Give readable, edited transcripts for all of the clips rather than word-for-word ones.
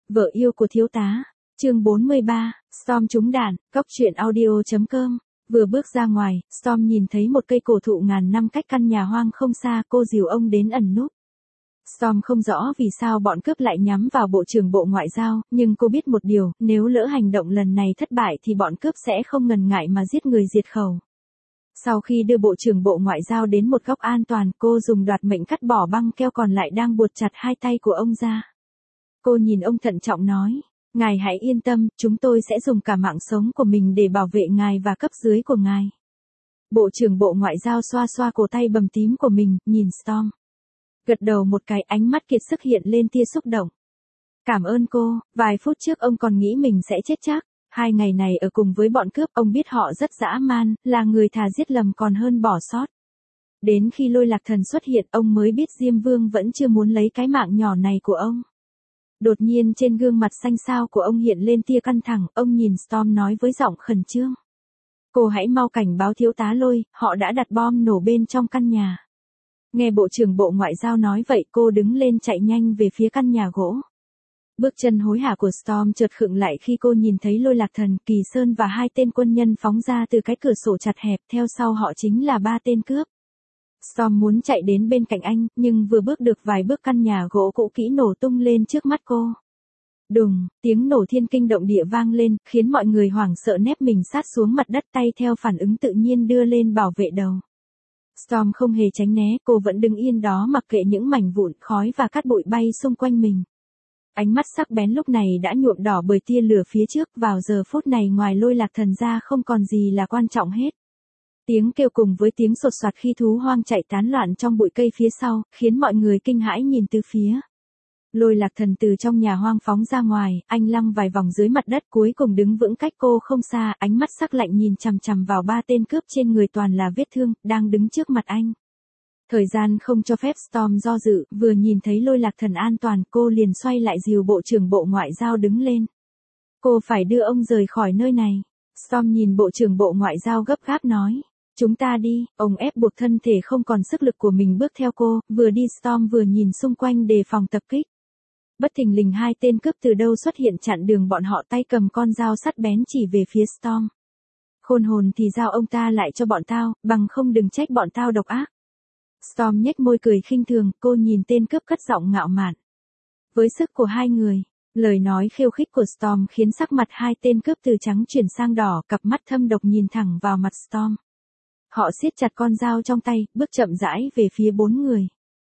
Vợ yêu của thiếu tá, chương 43, Storm trúng đạn, cóc truyện audio.com. Vừa bước ra ngoài, Storm nhìn thấy một cây cổ thụ ngàn năm cách căn nhà hoang không xa, cô dìu ông đến ẩn núp. Storm không rõ vì sao bọn cướp lại nhắm vào Bộ trưởng Bộ Ngoại giao, nhưng cô biết một điều, nếu lỡ hành động lần này thất bại thì bọn cướp sẽ không ngần ngại mà giết người diệt khẩu. Sau khi đưa Bộ trưởng Bộ Ngoại giao đến một góc an toàn, cô dùng đoạt mệnh cắt bỏ băng keo còn lại đang buộc chặt hai tay của ông ra. Cô nhìn ông thận trọng nói, ngài hãy yên tâm, chúng tôi sẽ dùng cả mạng sống của mình để bảo vệ ngài và cấp dưới của ngài. Bộ trưởng Bộ Ngoại giao xoa xoa cổ tay bầm tím của mình, nhìn Storm. Gật đầu một cái, ánh mắt kiệt sức hiện lên tia xúc động. Cảm ơn cô, vài phút trước ông còn nghĩ mình sẽ chết chắc. 2 ngày này ở cùng với bọn cướp, ông biết họ rất dã man, là người thà giết lầm còn hơn bỏ sót. Đến khi Lôi Lạc Thần xuất hiện, ông mới biết Diêm Vương vẫn chưa muốn lấy cái mạng nhỏ này của ông. Đột nhiên trên gương mặt xanh xao của ông hiện lên tia căng thẳng, ông nhìn Storm nói với giọng khẩn trương. Cô hãy mau cảnh báo thiếu tá Lôi, họ đã đặt bom nổ bên trong căn nhà. Nghe Bộ trưởng Bộ Ngoại giao nói vậy, cô đứng lên chạy nhanh về phía căn nhà gỗ. Bước chân hối hả của Storm chợt khựng lại khi cô nhìn thấy Lôi Lạc Thần, Kỳ Sơn và 2 tên quân nhân phóng ra từ cái cửa sổ chặt hẹp, theo sau họ chính là 3 tên cướp. Storm muốn chạy đến bên cạnh anh, nhưng vừa bước được vài bước căn nhà gỗ cũ kỹ nổ tung lên trước mắt cô. Đùng, tiếng nổ thiên kinh động địa vang lên, khiến mọi người hoảng sợ nép mình sát xuống mặt đất, tay theo phản ứng tự nhiên đưa lên bảo vệ đầu. Storm không hề tránh né, cô vẫn đứng yên đó mặc kệ những mảnh vụn, khói và cát bụi bay xung quanh mình. Ánh mắt sắc bén lúc này đã nhuộm đỏ bởi tia lửa phía trước, vào giờ phút này ngoài Lôi Lạc Thần ra không còn gì là quan trọng hết. Tiếng kêu cùng với tiếng sột soạt khi thú hoang chạy tán loạn trong bụi cây phía sau, khiến mọi người kinh hãi nhìn từ phía. Lôi Lạc Thần từ trong nhà hoang phóng ra ngoài, anh lăng vài vòng dưới mặt đất cuối cùng đứng vững cách cô không xa, ánh mắt sắc lạnh nhìn chằm chằm vào 3 tên cướp trên người toàn là vết thương, đang đứng trước mặt anh. Thời gian không cho phép Storm do dự, vừa nhìn thấy Lôi Lạc Thần an toàn, cô liền xoay lại dìu Bộ trưởng Bộ Ngoại giao đứng lên. Cô phải đưa ông rời khỏi nơi này. Storm nhìn Bộ trưởng Bộ Ngoại giao gấp gáp nói. Chúng ta đi, ông ép buộc thân thể không còn sức lực của mình bước theo cô, vừa đi Storm vừa nhìn xung quanh đề phòng tập kích. Bất thình lình 2 tên cướp từ đâu xuất hiện chặn đường bọn họ, tay cầm con dao sắt bén chỉ về phía Storm. Khôn hồn thì giao ông ta lại cho bọn tao, bằng không đừng trách bọn tao độc ác. Storm nhếch môi cười khinh thường, cô nhìn tên cướp cất giọng ngạo mạn. Với sức của 2 người, lời nói khiêu khích của Storm khiến sắc mặt 2 tên cướp từ trắng chuyển sang đỏ, cặp mắt thâm độc nhìn thẳng vào mặt Storm. Họ siết chặt con dao trong tay, bước chậm rãi về phía 4 người.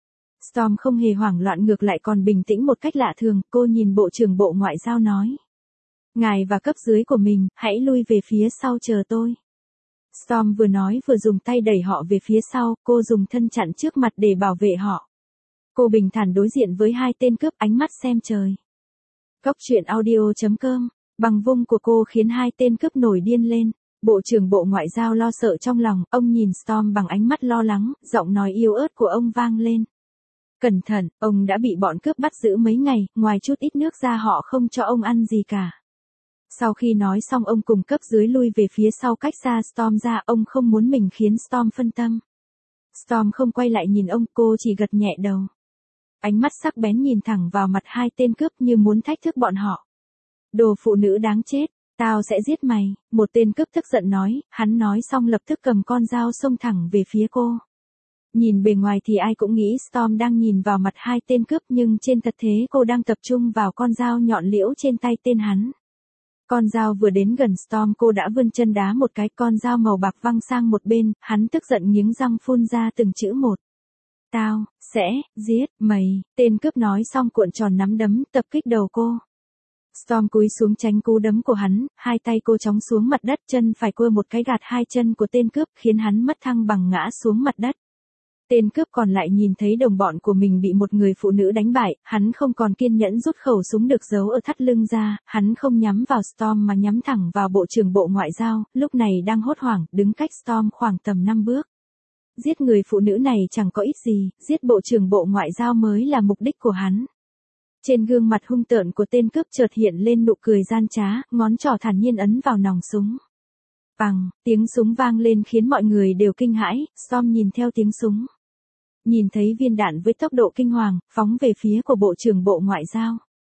Storm không hề hoảng loạn, ngược lại còn bình tĩnh một cách lạ thường, cô nhìn Bộ trưởng Bộ Ngoại giao nói. Ngài và cấp dưới của mình, hãy lui về phía sau chờ tôi. Storm vừa nói vừa dùng tay đẩy họ về phía sau, cô dùng thân chặn trước mặt để bảo vệ họ. Cô bình thản đối diện với 2 tên cướp, ánh mắt xem trời. Cóc truyện audio.com, bằng vung của cô khiến 2 tên cướp nổi điên lên. Bộ trưởng Bộ Ngoại giao lo sợ trong lòng, ông nhìn Storm bằng ánh mắt lo lắng, giọng nói yếu ớt của ông vang lên. Cẩn thận, ông đã bị bọn cướp bắt giữ mấy ngày, ngoài chút ít nước ra họ không cho ông ăn gì cả. Sau khi nói xong ông cùng cấp dưới lui về phía sau cách xa Storm ra, ông không muốn mình khiến Storm phân tâm. Storm không quay lại nhìn ông, cô chỉ gật nhẹ đầu. Ánh mắt sắc bén nhìn thẳng vào mặt 2 tên cướp như muốn thách thức bọn họ. Đồ phụ nữ đáng chết, tao sẽ giết mày, một tên cướp tức giận nói, hắn nói xong lập tức cầm con dao xông thẳng về phía cô. Nhìn bề ngoài thì ai cũng nghĩ Storm đang nhìn vào mặt 2 tên cướp, nhưng trên thực tế cô đang tập trung vào con dao nhọn liễu trên tay tên hắn. Con dao vừa đến gần Storm cô đã vươn chân đá một cái, con dao màu bạc văng sang một bên, hắn tức giận nghiến răng phun ra từng chữ một. Tao sẽ giết mày, tên cướp nói xong cuộn tròn nắm đấm tập kích đầu cô. Storm cúi xuống tránh cú đấm của hắn, 2 tay cô chóng xuống mặt đất, chân phải cô một cái gạt 2 chân của tên cướp khiến hắn mất thăng bằng ngã xuống mặt đất. Tên cướp còn lại nhìn thấy đồng bọn của mình bị một người phụ nữ đánh bại, hắn không còn kiên nhẫn rút khẩu súng được giấu ở thắt lưng ra, hắn không nhắm vào Storm mà nhắm thẳng vào Bộ trưởng Bộ Ngoại giao, lúc này đang hốt hoảng, đứng cách Storm khoảng tầm 5 bước. Giết người phụ nữ này chẳng có ích gì, giết Bộ trưởng Bộ Ngoại giao mới là mục đích của hắn. Trên gương mặt hung tợn của tên cướp chợt hiện lên nụ cười gian trá, ngón trỏ thản nhiên ấn vào nòng súng. Bằng, tiếng súng vang lên khiến mọi người đều kinh hãi, Storm nhìn theo tiếng súng. Nhìn thấy viên đạn với tốc độ kinh hoàng, phóng về phía của Bộ trưởng Bộ Ngoại giao.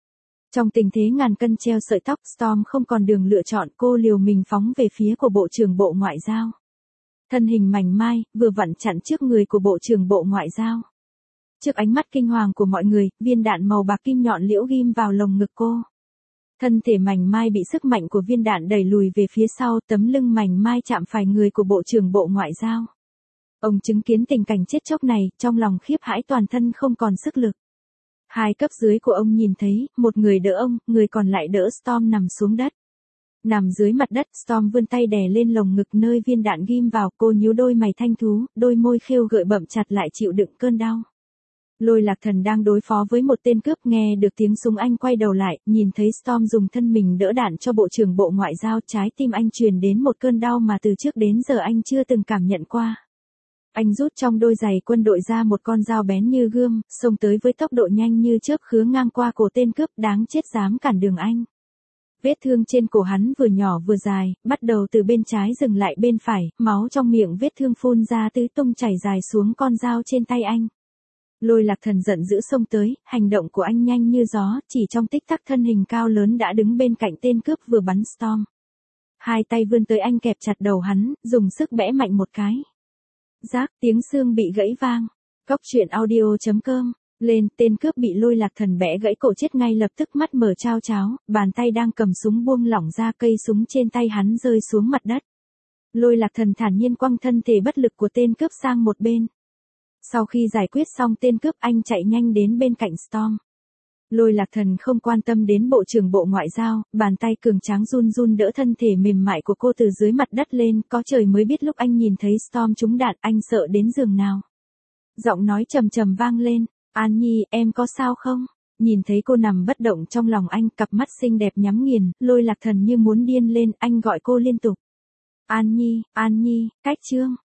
Trong tình thế ngàn cân treo sợi tóc, Storm không còn đường lựa chọn, cô liều mình phóng về phía của Bộ trưởng Bộ Ngoại giao. Thân hình mảnh mai, vừa vặn chặn trước người của Bộ trưởng Bộ Ngoại giao. Trước ánh mắt kinh hoàng của mọi người, viên đạn màu bạc kim nhọn liễu ghim vào lồng ngực cô. Thân thể mảnh mai bị sức mạnh của viên đạn đẩy lùi về phía sau, tấm lưng mảnh mai chạm phải người của Bộ trưởng Bộ Ngoại giao. Ông chứng kiến tình cảnh chết chóc này, trong lòng khiếp hãi toàn thân không còn sức lực. Hai cấp dưới của ông nhìn thấy, một người đỡ ông, người còn lại đỡ Storm nằm xuống đất. Nằm dưới mặt đất, Storm vươn tay đè lên lồng ngực nơi viên đạn ghim vào, cô nhíu đôi mày thanh thú, đôi môi khêu gợi bậm chặt lại chịu đựng cơn đau. Lôi Lạc Thần đang đối phó với một tên cướp, nghe được tiếng súng anh quay đầu lại, nhìn thấy Storm dùng thân mình đỡ đạn cho Bộ trưởng Bộ Ngoại giao, trái tim anh truyền đến một cơn đau mà từ trước đến giờ anh chưa từng cảm nhận qua. Anh rút trong đôi giày quân đội ra một con dao bén như gươm, xông tới với tốc độ nhanh như chớp khứa ngang qua cổ tên cướp đáng chết dám cản đường anh. Vết thương trên cổ hắn vừa nhỏ vừa dài, bắt đầu từ bên trái dừng lại bên phải, máu trong miệng vết thương phun ra tứ tung chảy dài xuống con dao trên tay anh. Lôi Lạc Thần giận dữ xông tới, hành động của anh nhanh như gió, chỉ trong tích tắc thân hình cao lớn đã đứng bên cạnh tên cướp vừa bắn Storm. Hai tay vươn tới anh kẹp chặt đầu hắn, dùng sức bẽ mạnh một cái. Rác, tiếng xương bị gãy vang. Cóc truyện audio.com. Lên, tên cướp bị Lôi Lạc Thần bẽ gãy cổ chết ngay lập tức, mắt mở trao tráo, bàn tay đang cầm súng buông lỏng ra, cây súng trên tay hắn rơi xuống mặt đất. Lôi Lạc Thần thản nhiên quăng thân thể bất lực của tên cướp sang một bên. Sau khi giải quyết xong tên cướp, anh chạy nhanh đến bên cạnh Storm. Lôi Lạc Thần không quan tâm đến Bộ trưởng Bộ Ngoại giao, bàn tay cường tráng run run đỡ thân thể mềm mại của cô từ dưới mặt đất lên, có trời mới biết lúc anh nhìn thấy Storm trúng đạn, anh sợ đến giường nào. Giọng nói trầm trầm vang lên, An Nhi, em có sao không? Nhìn thấy cô nằm bất động trong lòng anh, cặp mắt xinh đẹp nhắm nghiền, Lôi Lạc Thần như muốn điên lên, anh gọi cô liên tục. An Nhi, cách chương.